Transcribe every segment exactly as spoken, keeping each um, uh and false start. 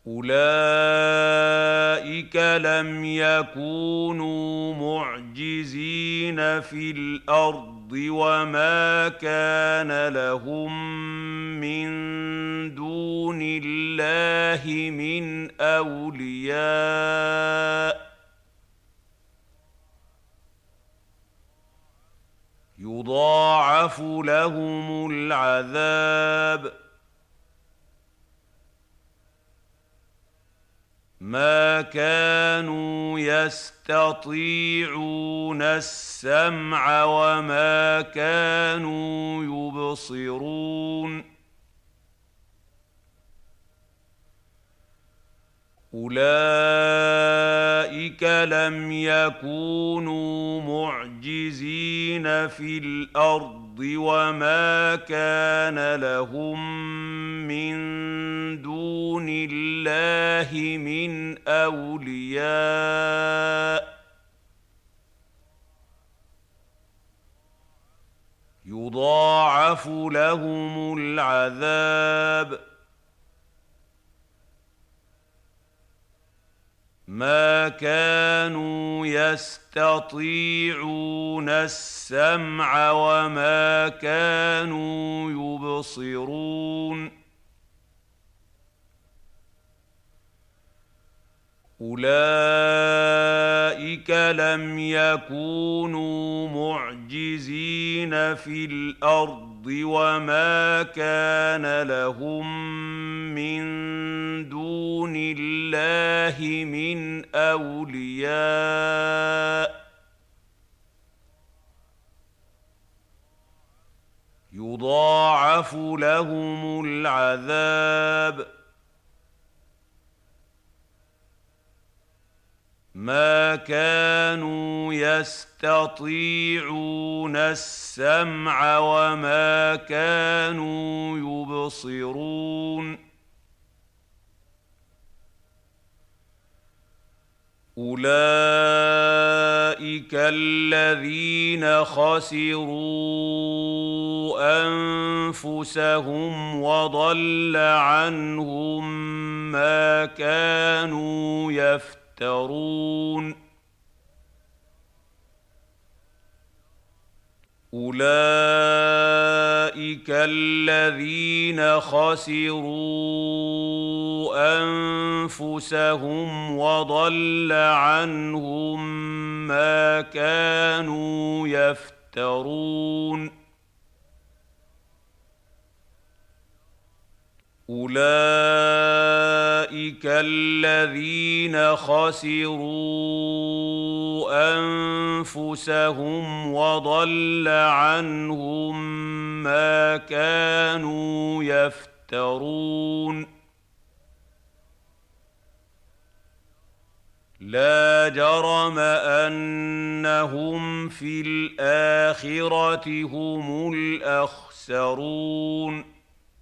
أولئك لم يكونوا معجزين في الأرض وما كان لهم من دون الله من أولياء يضاعف لهم العذاب ما كانوا يستطيعون السمع وما كانوا يبصرون أولئك لم يكونوا معجزين في الأرض وما كان لهم من دون الله من أولياء يضاعف لهم العذاب ما كانوا يستطيعون السمع وما كانوا يبصرون أولئك لم يكونوا معجزين في الأرض وما كان لهم من دون الله من أولياء يضاعف لهم العذاب ما كانوا يستطيعون السمع وما كانوا يبصرون أولئك الذين خسروا أنفسهم وضل عنهم ما كانوا يفترون يفترون أولئك الذين خسروا أنفسهم وضل عنهم ما كانوا يفترون أولئك الذين خسروا أنفسهم وضل عنهم ما كانوا يفترون لا جرم أنهم في الآخرة هم الأخسرون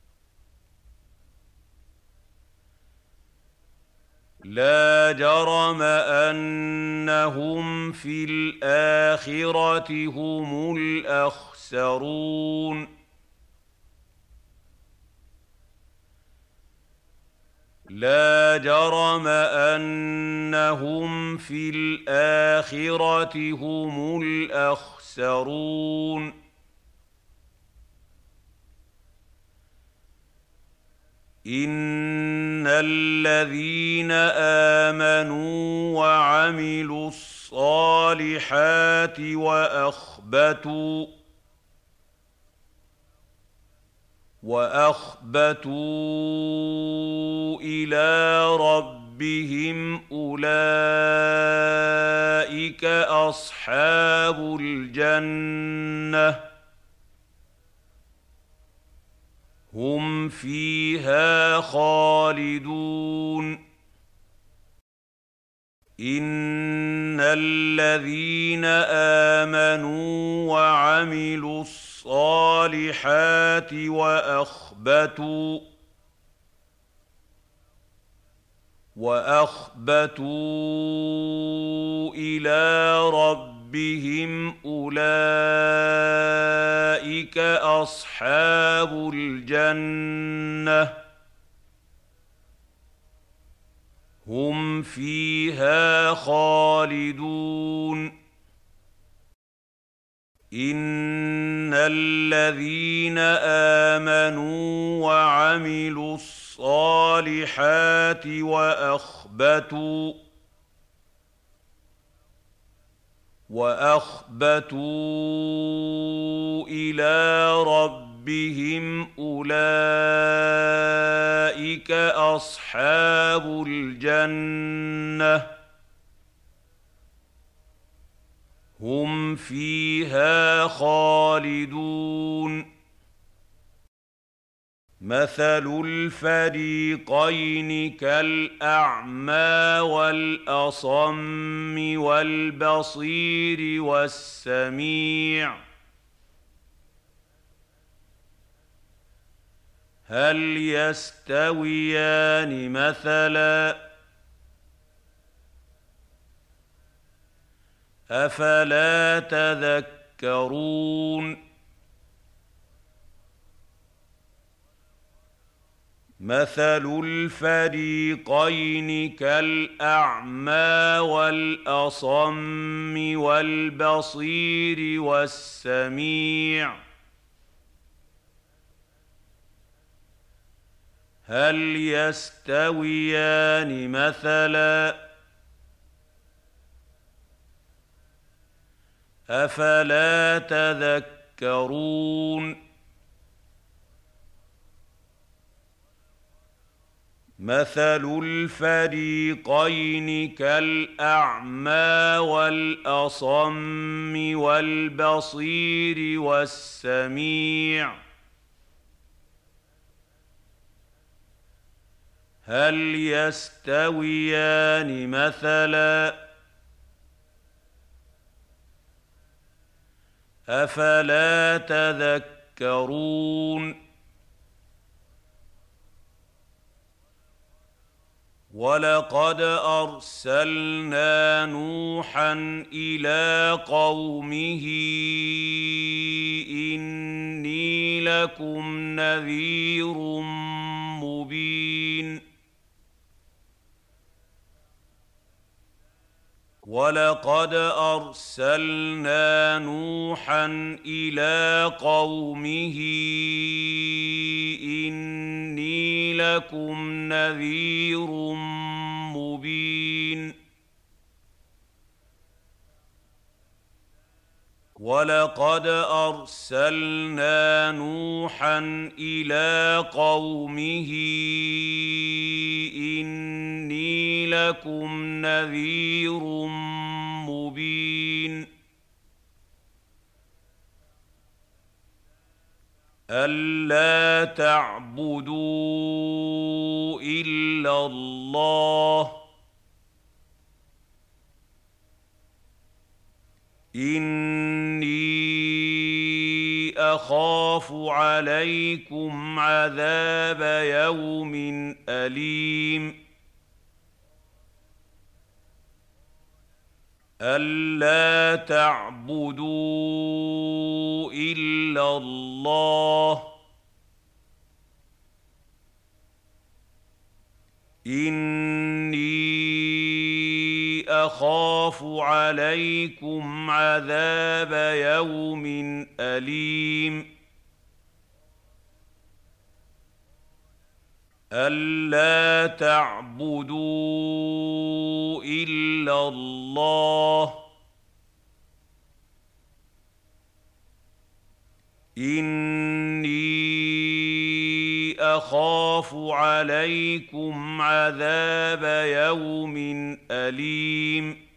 لا جرم أنهم في الآخرة هم الأخسرون لا جرم أنهم في الآخرة هم الأخسرون إن الذين آمنوا وعملوا الصالحات وأخبتوا وأخبتوا إلى ربهم أولئك أصحاب الجنة هم فيها خالدون إن الذين آمنوا وعملوا الصالحات وأخبتوا وأخبتوا إلى ربهم أولئك أصحاب الجنة هم فيها خالدون إن الذين آمنوا وعملوا الصالحات وأخبتوا وأخبتوا إلى ربهم أولئك أصحاب الجنة هم فيها خالدون مثل الفريقين كالأعمى والأصم والبصير والسميع هل يستويان مثلا أفلا تذكرون مثل الفريقين كالأعمى والأصم والبصير والسميع هل يستويان مثلا أفلا تذكرون مثل الفريقين كالأعمى والأصم والبصير والسميع هل يستويان مثلا أفلا تذكرون ولقد أرسلنا نوحا إلى قومه إني لكم نذير مبين ولقد أرسلنا نوحا إلى قومه إني لكم نذير مبين ولقد أرسلنا نوحا إلى قومه إني لكم نذير مبين ألا تعبدوا إلا الله إني أخاف عليكم عذاب يوم أليم ألا تعبدوا إلا الله إني أخاف عليكم عذاب يوم أليم ألا تعبدوا إلا الله إني أخاف عليكم عذاب يوم أليم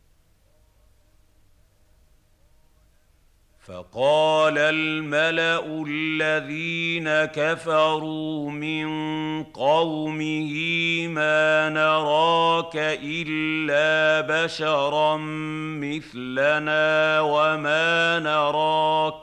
فقال الملأ الذين كفروا من قومه ما نراك إلا بشرا مثلنا وما نراك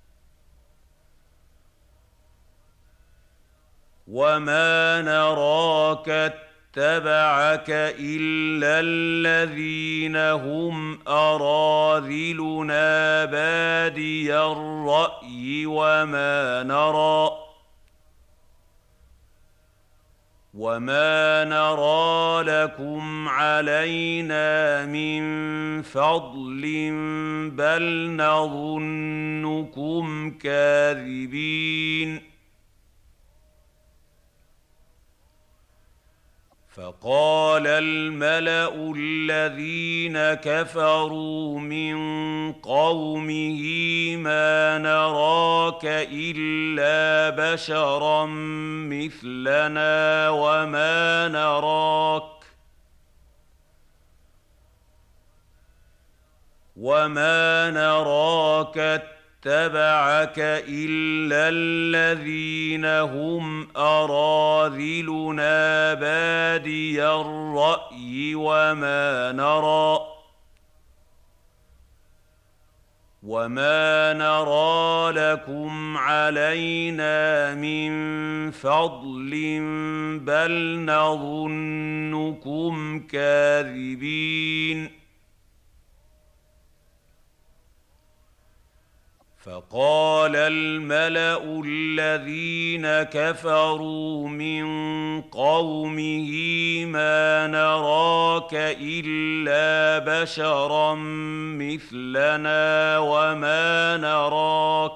وما نراك اتبعك إلا الذين هم أراذلنا بادي الرأي وما نرى وما نرى لكم علينا من فضل بل نظنكم كاذبين. فقال الملأ الذين كفروا من قومه ما نراك إلا بشرا مثلنا وما نراك وما نراك اتبعك إلا الذين هم أراذلنا بادي الرأي وما نرى وما نرى لكم علينا من فضل بل نظنكم كاذبين. فقال الملأ الذين كفروا من قومه ما نراك إلا بشرا مثلنا وما نراك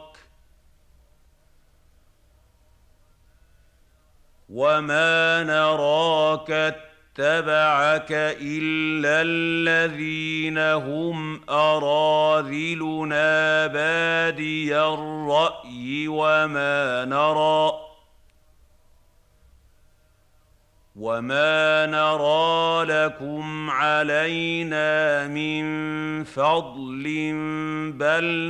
وما نراك اتبعك إلا الذين هم أراذلنا بادي الرأي وما نرى وما نرى لكم علينا من فضل بل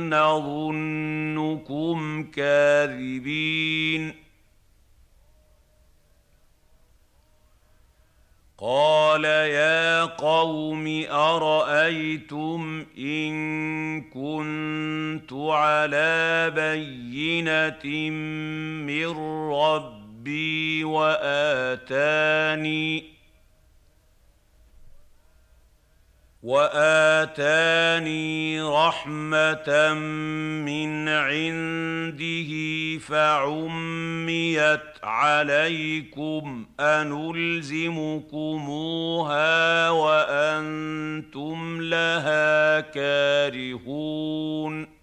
نظنكم كاذبين. قال يا قوم أرأيتم إن كنت على بينة من ربي وآتاني وآتاني رحمة من عنده فعميت عليكم أنلزمكموها وأنتم لها كارهون.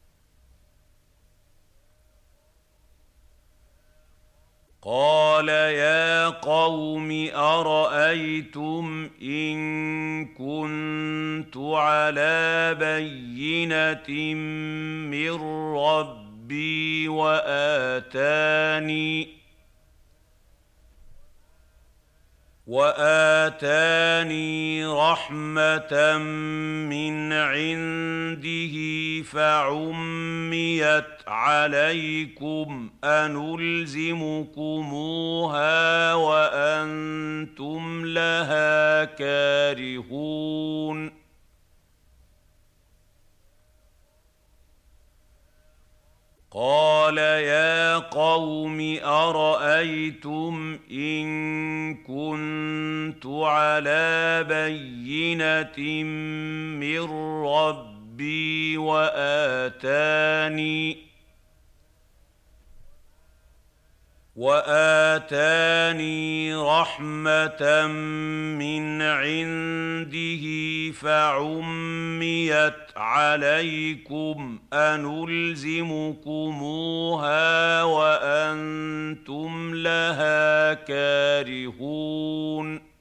قال يا قوم أرأيتم إن كنت على بينة من ربي وآتاني وآتاني رحمة من عنده فعميت عليكم أنلزمكموها وأنتم لها كارهون. قال يا قوم أرأيتم إن كنت على بينة من ربي وآتاني وآتاني رحمة من عنده فعميت عليكم أنلزمكموها وأنتم لها كارهون.